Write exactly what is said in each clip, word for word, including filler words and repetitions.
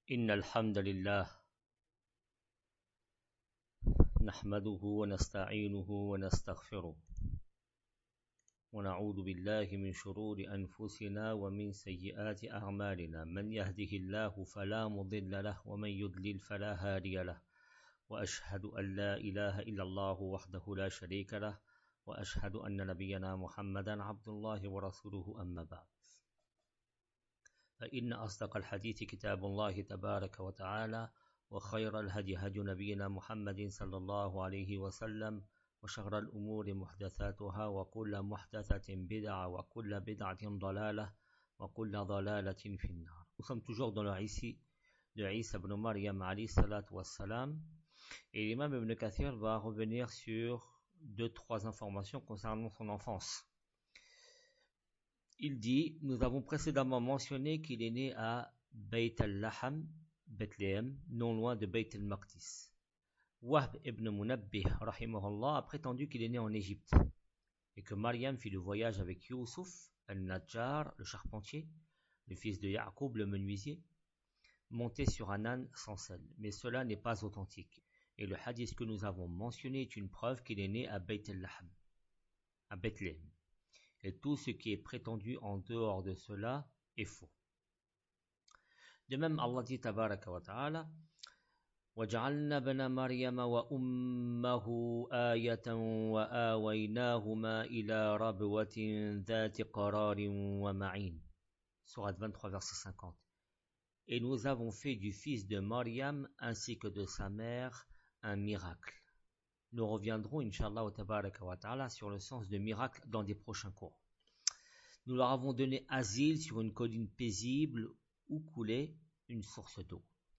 إن الحمد لله نحمده ونستعينه ونستغفره ونعوذ بالله من شرور أنفسنا ومن سيئات أعمالنا من يهده الله فلا مضل له ومن يضلل فلا هادي له وأشهد أن لا إله إلا الله وحده لا شريك له وأشهد أن نبينا محمدا عبد الله ورسوله أما بعد فإن أصدق الحديث كتاب الله تبارك وتعالى وخير الهدي هدي نبينا محمد صلى الله عليه وسلم وشر الأمور محدثاتها وكل محدثة بدعة وكل بدعة ضلالة وكل ضلالة في النار. Nous sommes toujours dans le récit de Isa ibn Maryam alayhi salatu wassalam et l'imam Ibn Kathir va revenir sur deux trois informations concernant son enfance. Il dit, nous avons précédemment mentionné qu'il est né à Bayt al-Laham, Bethléem, non loin de Bayt al-Maqdis. Wahb ibn Munabbih, rahimahullah, a prétendu qu'il est né en Égypte et que Maryam fit le voyage avec Youssouf al-Najjar, le charpentier, le fils de Ya'qub, le menuisier, monté sur un âne sans selle. Mais cela n'est pas authentique. Et le hadith que nous avons mentionné est une preuve qu'il est né à Bayt al-Laham, à Bethléem. Et tout ce qui est prétendu en dehors de cela est faux. De même, Allah dit tabaraka wa ta'ala وَجَعَلْنَا بَنَ مَرْيَمَ وَأُمَّهُ آيَةً وَآوَيْنَاهُمَا إِلَى رَبْوَةٍ ذَاتِ قَرَارٍ وَمَعِينٍ. Sourate vingt-trois, verset cinquante. Et nous avons fait du fils de Maryam ainsi que de sa mère un miracle. Nous reviendrons, Inch'Allah tabaraka wa ta'ala, sur le sens de miracle dans des prochains cours. Nous leur avons donné asile sur une colline paisible où coulait une source d'eau.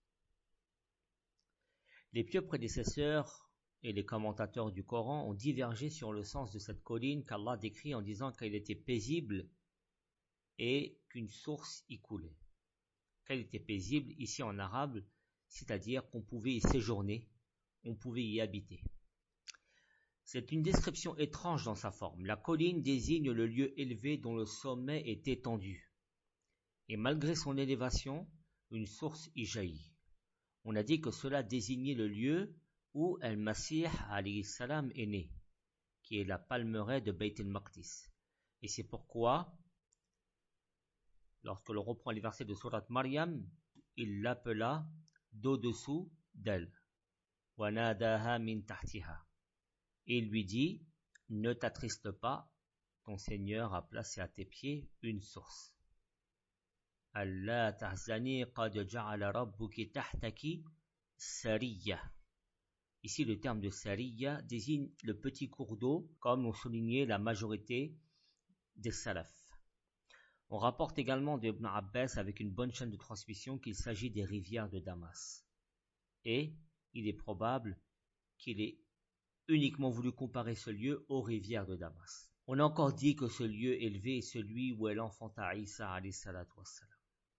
Les pieux prédécesseurs et les commentateurs du Coran ont divergé sur le sens de cette colline qu'Allah décrit en disant qu'elle était paisible et qu'une source y coulait. Qu'elle était paisible ici en arabe, c'est-à-dire qu'on pouvait y séjourner, on pouvait y habiter. C'est une description étrange dans sa forme. La colline désigne le lieu élevé dont le sommet est étendu. Et malgré son élévation, une source y jaillit. On a dit que cela désignait le lieu où Al-Masih alayhi salam est né, qui est la palmeraie de Bayt al-Maqdis. Et c'est pourquoi, lorsque l'on reprend les versets de Sourate Maryam, il l'appela d'au-dessous d'elle. Wa nadaha min tahtiha. Et il lui dit, ne t'attriste pas, ton Seigneur a placé à tes pieds une source. Allah tahzani qad ja'ala rabbuki tahtaki sariya. Ici, le terme de sariya désigne le petit cours d'eau, comme l'ont souligné la majorité des salafs. On rapporte également de Ibn Abbas avec une bonne chaîne de transmission qu'il s'agit des rivières de Damas. Et il est probable qu'il ait uniquement voulu comparer ce lieu aux rivières de Damas. On a encore dit que ce lieu élevé est celui où elle enfanta Isa alayhi salatu wassalam.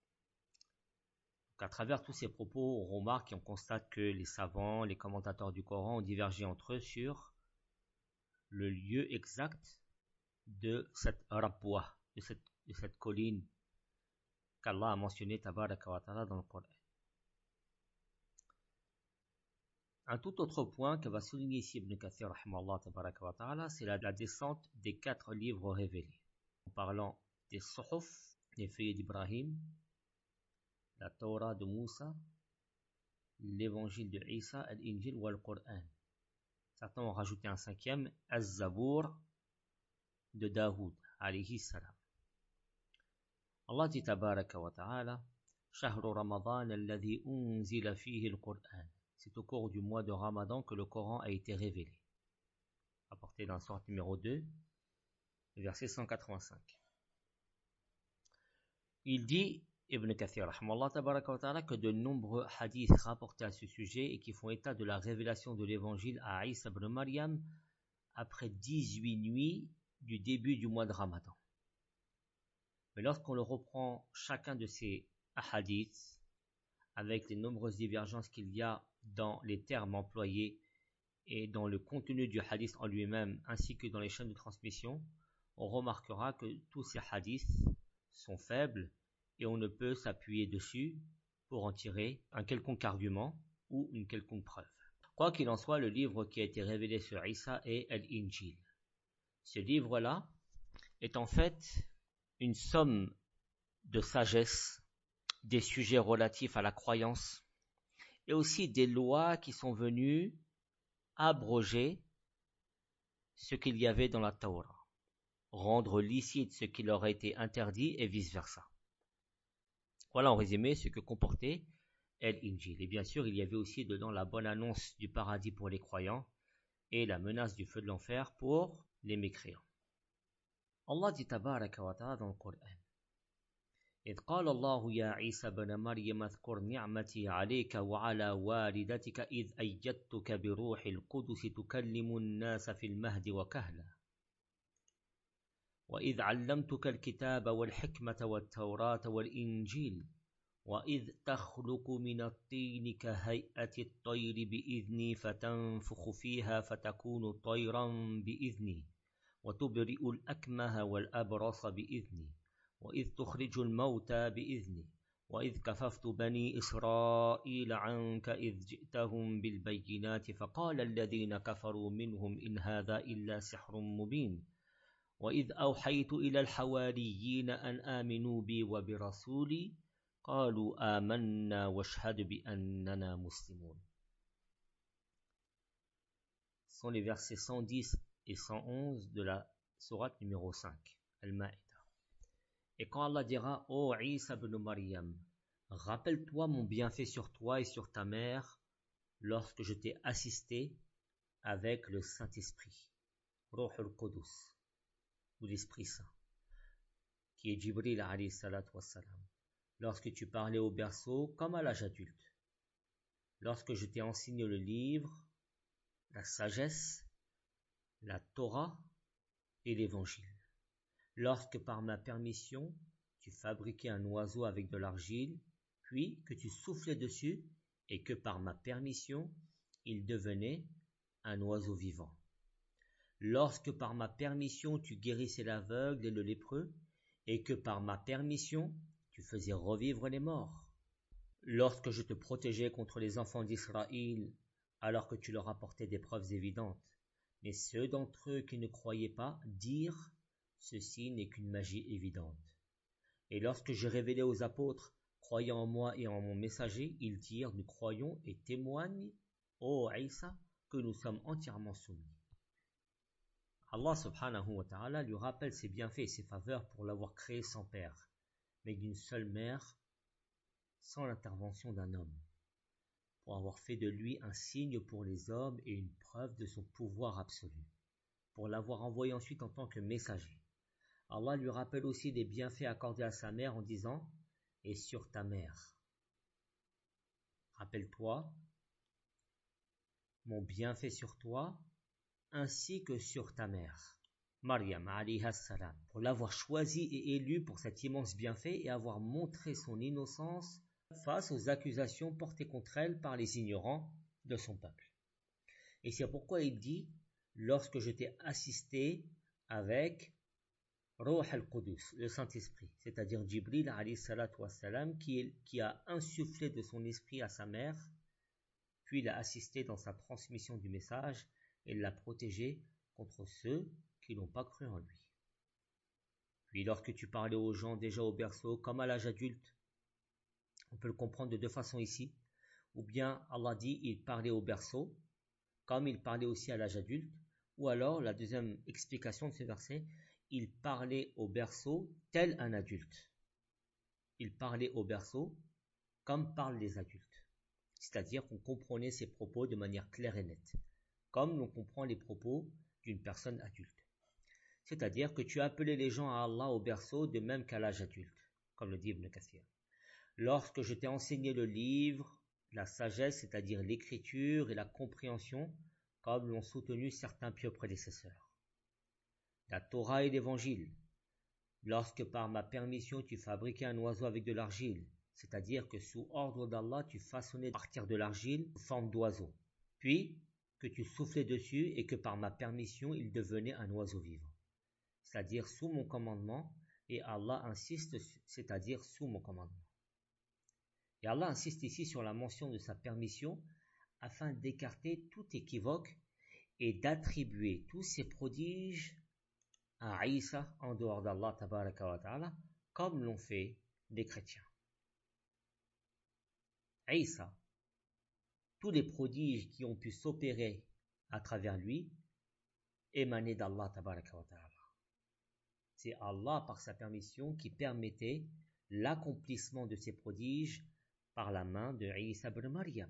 À travers tous ces propos, on remarque et on constate que les savants, les commentateurs du Coran ont divergé entre eux sur le lieu exact de cette rabwa, de cette, de cette colline qu'Allah a mentionné tabaraka wa ta'ala dans le Coran. Un tout autre point que va souligner ici Ibn Kathir rahimahullah tabaraka wa ta'ala, c'est la, la descente des quatre livres révélés. En parlant des Suhuf, les feuillets d'Ibrahim, la Torah de Moussa, l'évangile de Isa, l'Injil ou le Coran. Certains ont rajouté un cinquième, Az-Zabour de Daoud, alayhi salam. Allah dit tabaraka wa ta'ala, Shahru Ramadan alladhi unzila fihi al-Qur'an. C'est au cours du mois de Ramadan que le Coran a été révélé. Apporté dans la sourate numéro deux, verset cent quatre-vingt-cinq. Il dit, Ibn Kathir, rahmallah tabaraka wa ta'ala, que de nombreux hadiths rapportés à ce sujet et qui font état de la révélation de l'évangile à Isa ibn Maryam après dix-huit nuits du début du mois de Ramadan. Mais lorsqu'on le reprend chacun de ces hadiths, avec les nombreuses divergences qu'il y a dans les termes employés et dans le contenu du hadith en lui-même, ainsi que dans les chaînes de transmission, on remarquera que tous ces hadiths sont faibles et on ne peut s'appuyer dessus pour en tirer un quelconque argument ou une quelconque preuve. Quoi qu'il en soit, le livre qui a été révélé sur Isa est Al-Injil. Ce livre-là est en fait une somme de sagesse, des sujets relatifs à la croyance et aussi des lois qui sont venues abroger ce qu'il y avait dans la Torah, rendre licite ce qui leur a été interdit et vice-versa. Voilà en résumé ce que comportait Al-Injil. Et bien sûr, il y avait aussi dedans la bonne annonce du paradis pour les croyants et la menace du feu de l'enfer pour les mécréants. Allah dit tabaraka wa ta'ala dans le Coran: إذ قال الله يا عيسى بن مريم اذكر نعمتي عليك وعلى والدتك إذ أيدتك بروح القدس تكلم الناس في المهد وكهلا وإذ علمتك الكتاب والحكمة والتوراة والإنجيل وإذ تخلق من الطين كهيئة الطير بإذني فتنفخ فيها فتكون طيرا بإذني وتبرئ الأكمه والأبرص بإذني وإذ تخرج الموتى بإذني وإذ كففت بني إسرائيل عنك إذ جئتهم بالبينات فقال الذين كفروا منهم إن هذا إلا سحر مبين وإذ أوحيت إلى الحواريين أن آمنوا بي وبرسولي قالوا آمنا واشهد بأننا مسلمون. Ce sont les versets cent dix et cent onze de la sourate numéro cinq, Al-Ma'ida. Et quand Allah dira: Ô Isa ibn Maryam, rappelle-toi mon bienfait sur toi et sur ta mère lorsque je t'ai assisté avec le Saint-Esprit, Ruh al-Qudus, ou l'Esprit Saint, qui est Jibril alayhi salatu wassalam, lorsque tu parlais au berceau comme à l'âge adulte, lorsque je t'ai enseigné le livre, la sagesse, la Torah et l'Évangile. Lorsque par ma permission, tu fabriquais un oiseau avec de l'argile, puis que tu soufflais dessus, et que par ma permission, il devenait un oiseau vivant. Lorsque par ma permission, tu guérissais l'aveugle et le lépreux, et que par ma permission, tu faisais revivre les morts. Lorsque je te protégeais contre les enfants d'Israël, alors que tu leur apportais des preuves évidentes, mais ceux d'entre eux qui ne croyaient pas dirent: ceci n'est qu'une magie évidente. Et lorsque je révélais aux apôtres, croyant en moi et en mon messager, ils dirent: nous croyons et témoignent, ô Isa, que nous sommes entièrement soumis. Allah subhanahu wa ta'ala lui rappelle ses bienfaits et ses faveurs pour l'avoir créé sans père, mais d'une seule mère, sans l'intervention d'un homme, pour avoir fait de lui un signe pour les hommes et une preuve de son pouvoir absolu, pour l'avoir envoyé ensuite en tant que messager. Allah lui rappelle aussi des bienfaits accordés à sa mère en disant: et sur ta mère. Rappelle-toi mon bienfait sur toi ainsi que sur ta mère, Maryam alayha salam, pour l'avoir choisie et élue pour cet immense bienfait et avoir montré son innocence face aux accusations portées contre elle par les ignorants de son peuple. Et c'est pourquoi il dit: lorsque je t'ai assisté avec Ruh al-Qudus, le Saint-Esprit, c'est-à-dire Jibril alayhi salatu wassalam, qui, est, qui a insufflé de son esprit à sa mère, puis l'a assisté dans sa transmission du message et l'a protégé contre ceux qui n'ont pas cru en lui. Puis lorsque tu parlais aux gens déjà au berceau comme à l'âge adulte, on peut le comprendre de deux façons ici, ou bien Allah dit il parlait au berceau comme il parlait aussi à l'âge adulte, ou alors la deuxième explication de ce verset, il parlait au berceau tel un adulte. Il parlait au berceau comme parlent les adultes, c'est-à-dire qu'on comprenait ses propos de manière claire et nette, comme l'on comprend les propos d'une personne adulte. C'est-à-dire que tu appelais les gens à Allah au berceau de même qu'à l'âge adulte, comme le dit Ibn Kathir. Lorsque je t'ai enseigné le livre, la sagesse, c'est-à-dire l'écriture et la compréhension, comme l'ont soutenu certains pieux prédécesseurs. La Torah et l'Évangile, lorsque par ma permission tu fabriquais un oiseau avec de l'argile, c'est-à-dire que sous ordre d'Allah tu façonnais à partir de l'argile une forme d'oiseau, puis que tu soufflais dessus et que par ma permission il devenait un oiseau vivant, c'est-à-dire sous mon commandement, et Allah insiste, c'est-à-dire sous mon commandement. Et Allah insiste ici sur la mention de sa permission afin d'écarter tout équivoque et d'attribuer tous ces prodiges à Isa en dehors d'Allah tabaraka wa ta'ala, comme l'ont fait les chrétiens. Isa, tous les prodiges qui ont pu s'opérer à travers lui, émanaient d'Allah tabaraka wa ta'ala. C'est Allah par sa permission qui permettait l'accomplissement de ces prodiges par la main de Isa ibn Maryam.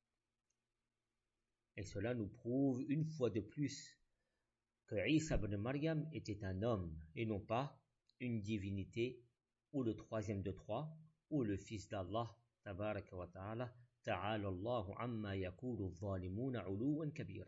Et cela nous prouve une fois de plus que Isa ibn Maryam était un homme et non pas une divinité ou le troisième de trois ou le fils d'Allah tabaraka wa ta'ala. Ta'ala Allahu amma yakulu adh-dhalimuna 'uluwan kabira.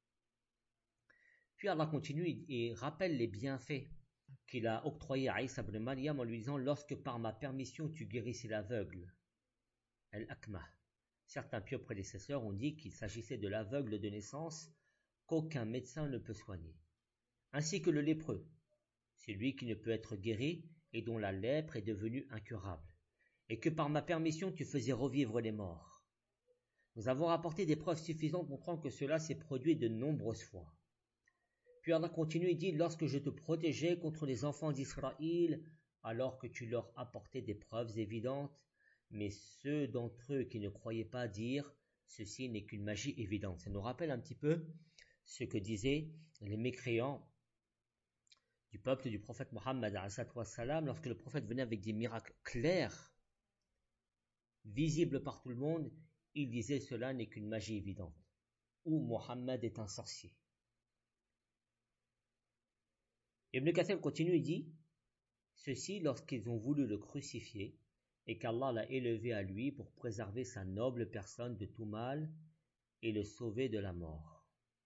Puis Allah continue et rappelle les bienfaits qu'il a octroyés à Isa ibn Maryam en lui disant: lorsque par ma permission tu guérissais l'aveugle, al-akmah. Certains pieux prédécesseurs ont dit qu'il s'agissait de l'aveugle de naissance qu'aucun médecin ne peut soigner, ainsi que le lépreux, celui qui ne peut être guéri et dont la lèpre est devenue incurable, et que par ma permission tu faisais revivre les morts. Nous avons rapporté des preuves suffisantes montrant que cela s'est produit de nombreuses fois. Puis Allah continue et dit: lorsque je te protégeais contre les enfants d'Israël, alors que tu leur apportais des preuves évidentes, mais ceux d'entre eux qui ne croyaient pas dirent: ceci n'est qu'une magie évidente. Ça nous rappelle un petit peu ce que disaient les mécréants du peuple du prophète Mohammed lorsque le prophète venait avec des miracles clairs, visibles par tout le monde. Il disait: cela n'est qu'une magie évidente, ou Mohammed est un sorcier. Ibn Kathir continue et dit: ceci lorsqu'ils ont voulu le crucifier et qu'Allah l'a élevé à lui pour préserver sa noble personne de tout mal et le sauver de la mort.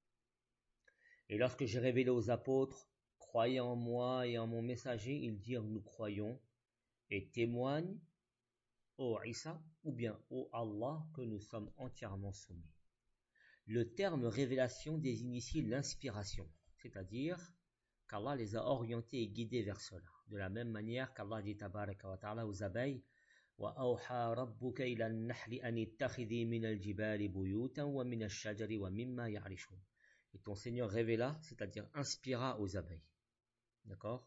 Et lorsque j'ai révélé aux apôtres: croyez en moi et en mon messager, ils dirent: nous croyons, et témoignent, ô Isa, ou bien ô Allah, que nous sommes entièrement soumis. Le terme révélation désigne ici l'inspiration, c'est-à-dire qu'Allah les a orientés et guidés vers cela. De la même manière qu'Allah dit tabaraka wa ta'ala aux abeilles: wa awha rabbuka ila an-nahli an ittakhidhi min al-jibali buyutan wa min ash-shajari wa mimma ya'rishun. Et ton Seigneur révéla, c'est-à-dire inspira aux abeilles. D'accord?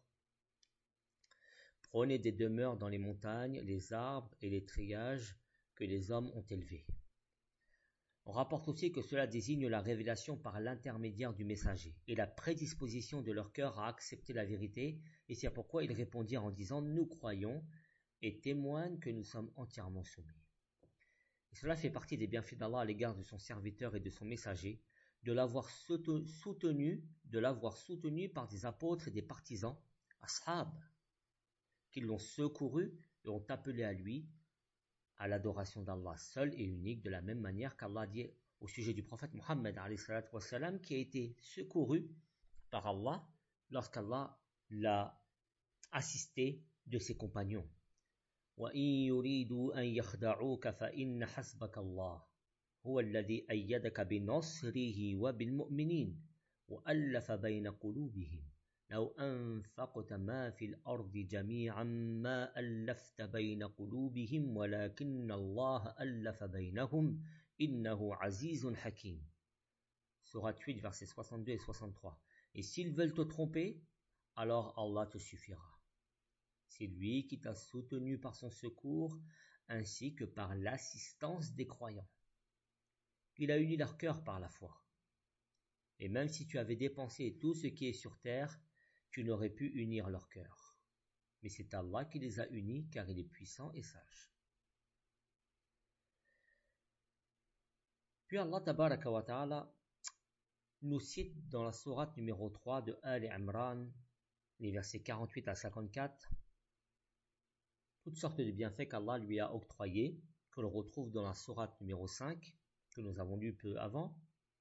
Prenez des demeures dans les montagnes, les arbres et les triages que les hommes ont élevés. On rapporte aussi que cela désigne la révélation par l'intermédiaire du messager et la prédisposition de leur cœur à accepter la vérité, et c'est pourquoi ils répondirent en disant: nous croyons, et témoignent que nous sommes entièrement soumis. Et cela fait partie des bienfaits d'Allah à l'égard de son serviteur et de son messager, de l'avoir soutenu, de l'avoir soutenu par des apôtres et des partisans, ashab, qui l'ont secouru et ont appelé à lui, à l'adoration d'Allah seul et unique, de la même manière qu'Allah dit au sujet du prophète Mohammed qui a été secouru par Allah lorsqu'Allah l'a assisté de ses compagnons. وَإِن يُرِيدُوا أَن يَخْدَعُوكَ فَإِنَّ حَسْبَكَ اللَّهُ هُوَ الَّذِي أَيَّدَكَ بِنَصْرِهِ وَبِالْمُؤْمِنِينَ وَأَلَّفَ بَيْنَ قُلُوبِهِمْ لو أنفقت ما في الأرض جميعا ما ألفت بين قلوبهم ولكن الله ألف بينهم إنه عزيز حكيم. Sourate huit, versets soixante-deux et soixante-trois. Et s'ils veulent te tromper, alors Allah te suffira. C'est lui qui t'a soutenu par son secours, ainsi que par l'assistance des croyants. Il a uni leur cœur par la foi. Et même si tu avais dépensé tout ce qui est sur terre, tu n'aurais pu unir leur cœur. Mais c'est Allah qui les a unis, car il est puissant et sage. Puis Allah tabaraka wa ta'ala nous cite dans la sourate numéro trois de Al Imran, les versets quarante-huit à cinquante-quatre, toutes sortes de bienfaits qu'Allah lui a octroyés, que l'on retrouve dans la sourate numéro cinq, que nous avons lu peu avant,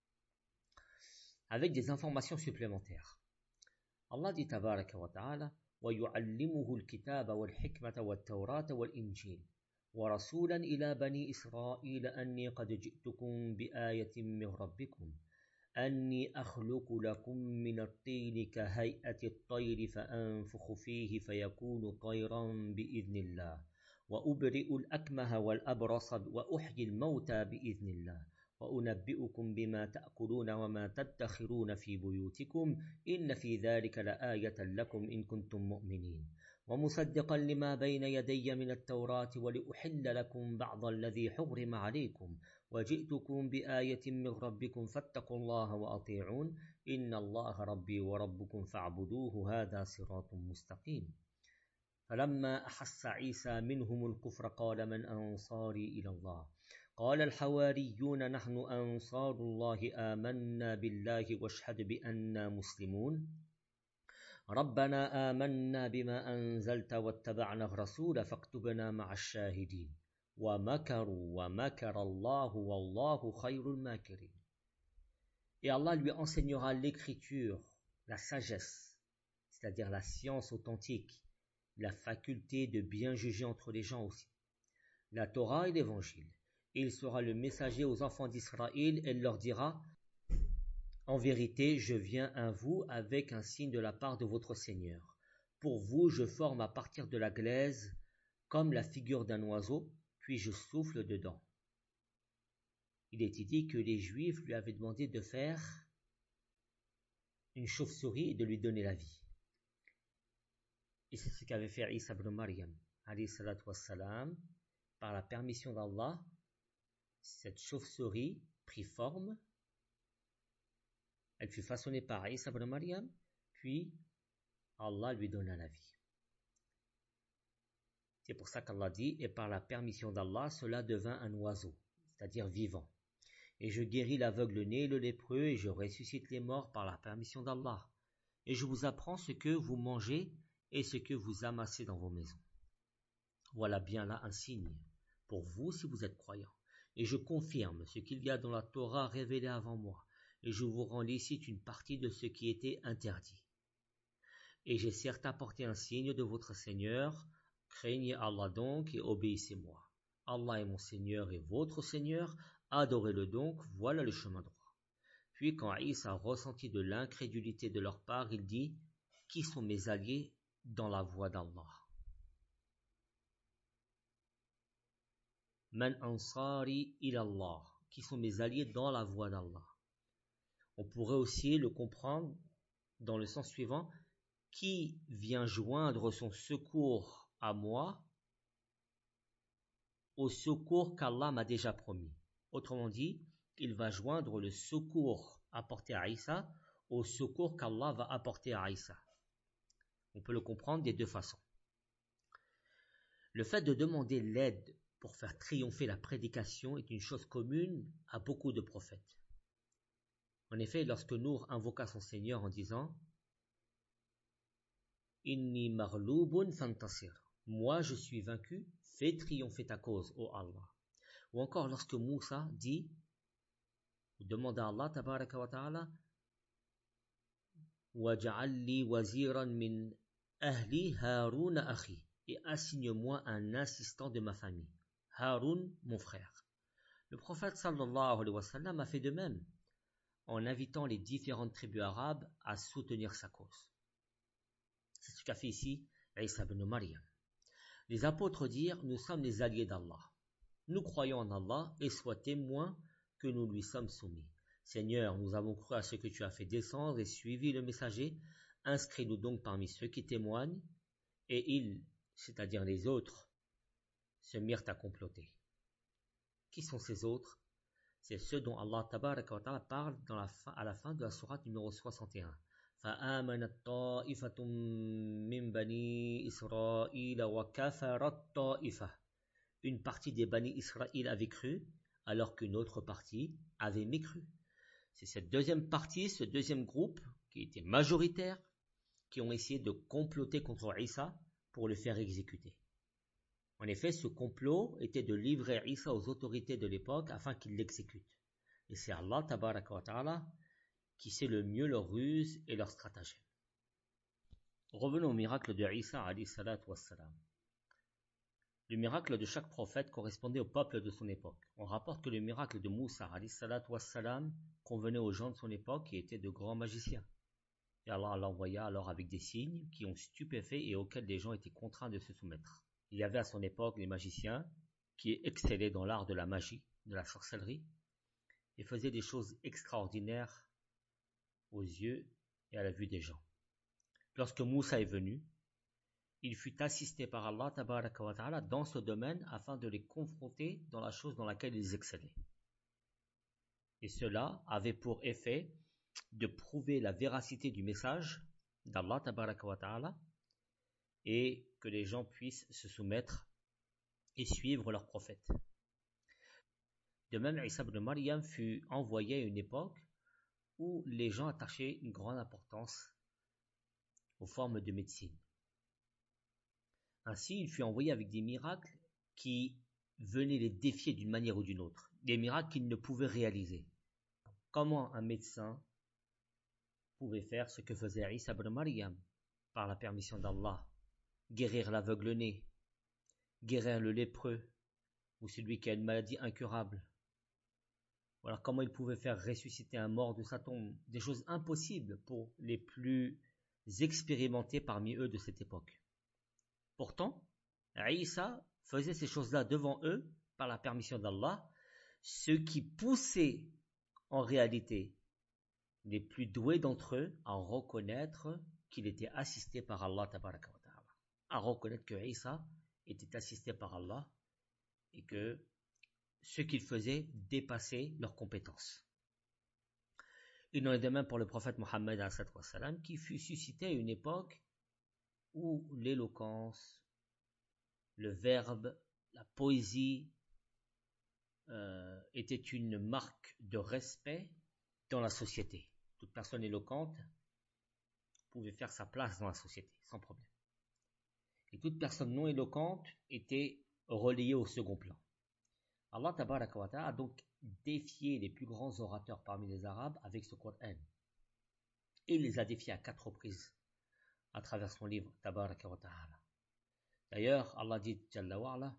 avec des informations supplémentaires. Allah dit tabaraka wa ta'ala: وَيُعَلِّمُهُ الْكِتَابَ وَالْحِكْمَةَ وَالتَّوْرَاةَ وَالْإِنْجِيلَ وَرَسُولًا إِلَى بَنِي إِسْرَائِيلَ أَنِّي قَدْ جِئْتُكُمْ بِآيَةٍ مِّن رَبِّكُمْ أَنِّي أَخْلُقُ لَكُم مِّنَ الطِّينِ كَهَيْئَةِ الطَّيْرِ فَأَنفُخُ فِيهِ فَيَكُونُ طَيْرًا بِإِذْنِ اللَّهِ وأبرئ الأكمه والأبرص وأحيي الموتى بإذن الله وأنبئكم بما تأكلون وما تدخرون في بيوتكم إن في ذلك لآية لكم إن كنتم مؤمنين ومصدقا لما بين يدي من التوراة ولأحل لكم بعض الذي حرم عليكم وجئتكم بآية من ربكم فاتقوا الله وأطيعون إن الله ربي وربكم فاعبدوه هذا صراط مستقيم فلما أحس عيسى منهم الكفر قال من أنصاري إلى الله قال الحواريون نحن أنصار الله آمنا بالله واشهد بأننا مسلمون ربنا آمنا بما أنزلت واتبعنا الرسول فاكتبنا مع الشاهدين ومكروا ومكر الله والله خير الماكرين. Et Allah lui enseignera l'écriture, la sagesse, c'est-à-dire la science authentique, la faculté de bien juger entre les gens aussi, la Torah et l'Évangile. Et il sera le messager aux enfants d'Israël et leur dira « En vérité, je viens à vous avec un signe de la part de votre Seigneur. Pour vous, je forme à partir de la glaise comme la figure d'un oiseau, puis je souffle dedans. » Il est dit que les Juifs lui avaient demandé de faire une chauve-souris et de lui donner la vie. Et c'est ce qu'avait fait Isa ibn Maryam, alayhi salatu wassalam, par la permission d'Allah. Cette chauve-souris prit forme, elle fut façonnée par Isa ibn Maryam, puis Allah lui donna la vie. C'est pour ça qu'Allah dit, et par la permission d'Allah, cela devint un oiseau, c'est-à-dire vivant. Et je guéris l'aveugle-né et le lépreux, et je ressuscite les morts par la permission d'Allah. Et je vous apprends ce que vous mangez et ce que vous amassez dans vos maisons. Voilà bien là un signe pour vous si vous êtes croyants. Et je confirme ce qu'il y a dans la Torah révélée avant moi, et je vous rends licite une partie de ce qui était interdit. Et j'ai certes apporté un signe de votre Seigneur, craignez Allah donc et obéissez-moi. Allah est mon Seigneur et votre Seigneur, adorez-le donc, voilà le chemin droit. Puis quand Isa ressentit de l'incrédulité de leur part, il dit, qui sont mes alliés dans la voie d'Allah? Man ansari ilallah, qui sont mes alliés dans la voie d'Allah. On pourrait aussi le comprendre dans le sens suivant, qui vient joindre son secours à moi au secours qu'Allah m'a déjà promis. Autrement dit, il va joindre le secours apporté à Isa au secours qu'Allah va apporter à Isa. On peut le comprendre des deux façons. Le fait de demander l'aide pour faire triompher la prédication est une chose commune à beaucoup de prophètes. En effet, lorsque Nour invoqua son Seigneur en disant « Inni marloubun fantasir » moi je suis vaincu, fais triompher ta cause, ô Allah. Ou encore lorsque Moussa dit, ou demande à Allah, tabaraka wa ta'ala, وَجَعَلْ لِي وَزِيرًا مِنْ أَهْلِي هَارُونَ أَخِي, et assigne-moi un assistant de ma famille, Haroun, mon frère. Le prophète sallallahu alayhi wa sallam a fait de même, en invitant les différentes tribus arabes à soutenir sa cause. C'est ce qu'a fait ici Isa ibn Maryam. Les apôtres dirent, nous sommes les alliés d'Allah. Nous croyons en Allah et sois témoin que nous lui sommes soumis. Seigneur, nous avons cru à ce que tu as fait descendre et suivi le messager. Inscris-nous donc parmi ceux qui témoignent. Et ils, c'est-à-dire les autres, se mirent à comploter. Qui sont ces autres? C'est ceux dont Allah tabaraka wa ta'ala parle dans la fin, à la fin de la sourate numéro soixante et un. فآمنت طائفة من بني إسرائيل وكفرت طائفة. Une partie des Bani Israël avait cru, alors qu'une autre partie avait mécru. C'est cette deuxième partie, ce deuxième groupe, qui était majoritaire, qui ont essayé de comploter contre Isa pour le faire exécuter. En effet, ce complot était de livrer Isa aux autorités de l'époque afin qu'ils l'exécutent. Et c'est Allah tabaraka wa ta'ala qui sait le mieux leur ruse et leur stratagème. Revenons au miracle de Isa alayhi salatu wassalam. Le miracle de chaque prophète correspondait au peuple de son époque. On rapporte que le miracle de Moussa alayhi salatu wassalam convenait aux gens de son époque qui étaient de grands magiciens. Et Allah l'envoya alors avec des signes qui ont stupéfait et auxquels les gens étaient contraints de se soumettre. Il y avait à son époque les magiciens qui excellaient dans l'art de la magie, de la sorcellerie, et faisaient des choses extraordinaires aux yeux et à la vue des gens. Lorsque Moussa est venu, il fut assisté par Allah tabaraka wa ta'ala dans ce domaine afin de les confronter dans la chose dans laquelle ils excellaient. Et cela avait pour effet de prouver la véracité du message d'Allah tabaraka wa ta'ala et que les gens puissent se soumettre et suivre leur prophète. De même, Isa ibn Maryam fut envoyé à une époque où les gens attachaient une grande importance aux formes de médecine. Ainsi, il fut envoyé avec des miracles qui venaient les défier d'une manière ou d'une autre, des miracles qu'il ne pouvait réaliser. Comment un médecin pouvait faire ce que faisait Isa ibn Maryam par la permission d'Allah, guérir l'aveugle-né, guérir le lépreux ou celui qui a une maladie incurable. Voilà comment il pouvait faire ressusciter un mort de sa tombe, des choses impossibles pour les plus expérimentés parmi eux de cette époque. Pourtant, Isa faisait ces choses-là devant eux par la permission d'Allah, ce qui poussait en réalité les plus doués d'entre eux à reconnaître qu'il était assisté par Allah tabaraka wa ta'ala, à reconnaître que Isa était assisté par Allah et que ce qu'il faisait dépassait leurs compétences. Il en est de même pour le prophète Mohammed qui fut suscité à une époque où l'éloquence, le verbe, la poésie euh, était une marque de respect dans la société. Toute personne éloquente pouvait faire sa place dans la société, sans problème. Et toute personne non éloquente était relayée au second plan. Allah tabaraka wa ta'ala a donc défié les plus grands orateurs parmi les Arabes avec ce Coran. Et il les a défiés à quatre reprises à travers son livre tabaraka wa ta'ala. D'ailleurs, Allah dit Jalla wa ala,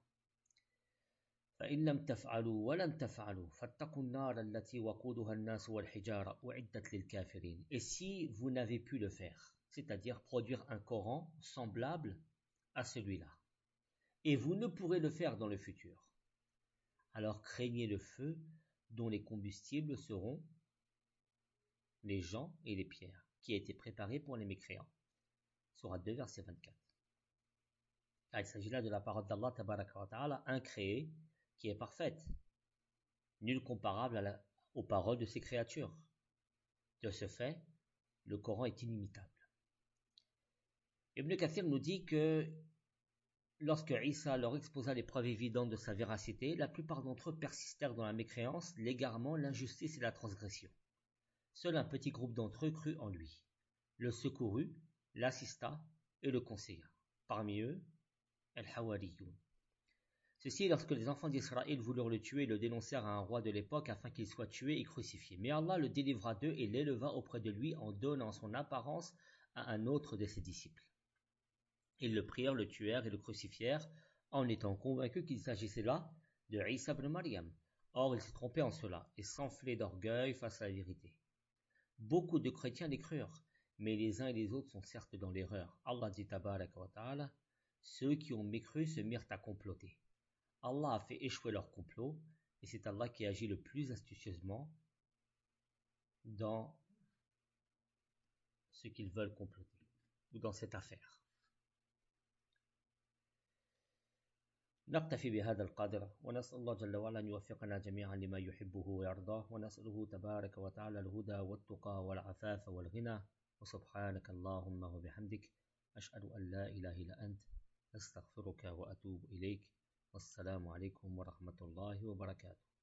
فَإِن لَمْ تَفْعَلُوا وَلَنْ تَفْعَلُوا فَاتَّقُوا النَّارَ الَّتِي وَقُودُهَا النَّاسُ وَالْحِجَارَةُ أُعِدَّتْ لِلْكَافِرِينَ. Et si vous n'avez pu le faire, c'est-à-dire produire un Coran semblable à celui-là, et vous ne pourrez le faire dans le futur, alors craignez le feu dont les combustibles seront les gens et les pierres, qui a été préparé pour les mécréants. Sourate deux, verset vingt-quatre. Ah, il s'agit là de la parole d'Allah tabaraka wa ta'ala, incréée, qui est parfaite, nulle comparable à la, aux paroles de ses créatures. De ce fait, le Coran est inimitable. Ibn Kathir nous dit que lorsque Isa leur exposa les preuves évidentes de sa véracité, la plupart d'entre eux persistèrent dans la mécréance, l'égarement, l'injustice et la transgression. Seul un petit groupe d'entre eux crut en lui, le secourut, l'assista et le conseilla. Parmi eux, Al-Hawariyoun. Ceci lorsque les enfants d'Israël voulurent le tuer et le dénoncèrent à un roi de l'époque afin qu'il soit tué et crucifié. Mais Allah le délivra d'eux et l'éleva auprès de lui en donnant son apparence à un autre de ses disciples. Ils le prirent, le tuèrent et le crucifièrent en étant convaincus qu'il s'agissait là de Isa ibn Maryam. Or, ils se trompaient en cela et s'enflaient d'orgueil face à la vérité. Beaucoup de chrétiens les crurent, mais les uns et les autres sont certes dans l'erreur. Allah dit tabaraka wa ta'ala, ceux qui ont mécru se mirent à comploter. Allah a fait échouer leur complot, et c'est Allah qui agit le plus astucieusement dans ce qu'ils veulent comploter, ou dans cette affaire. نكتفي بهذا القدر ونسأل الله جل وعلا أن يوفقنا جميعا لما يحبه ويرضاه ونسأله تبارك وتعالى الهدى والتقى والعفاف والغنى وسبحانك اللهم وبحمدك أشهد أن لا إله إلا أنت أستغفرك وأتوب إليك والسلام عليكم ورحمة الله وبركاته.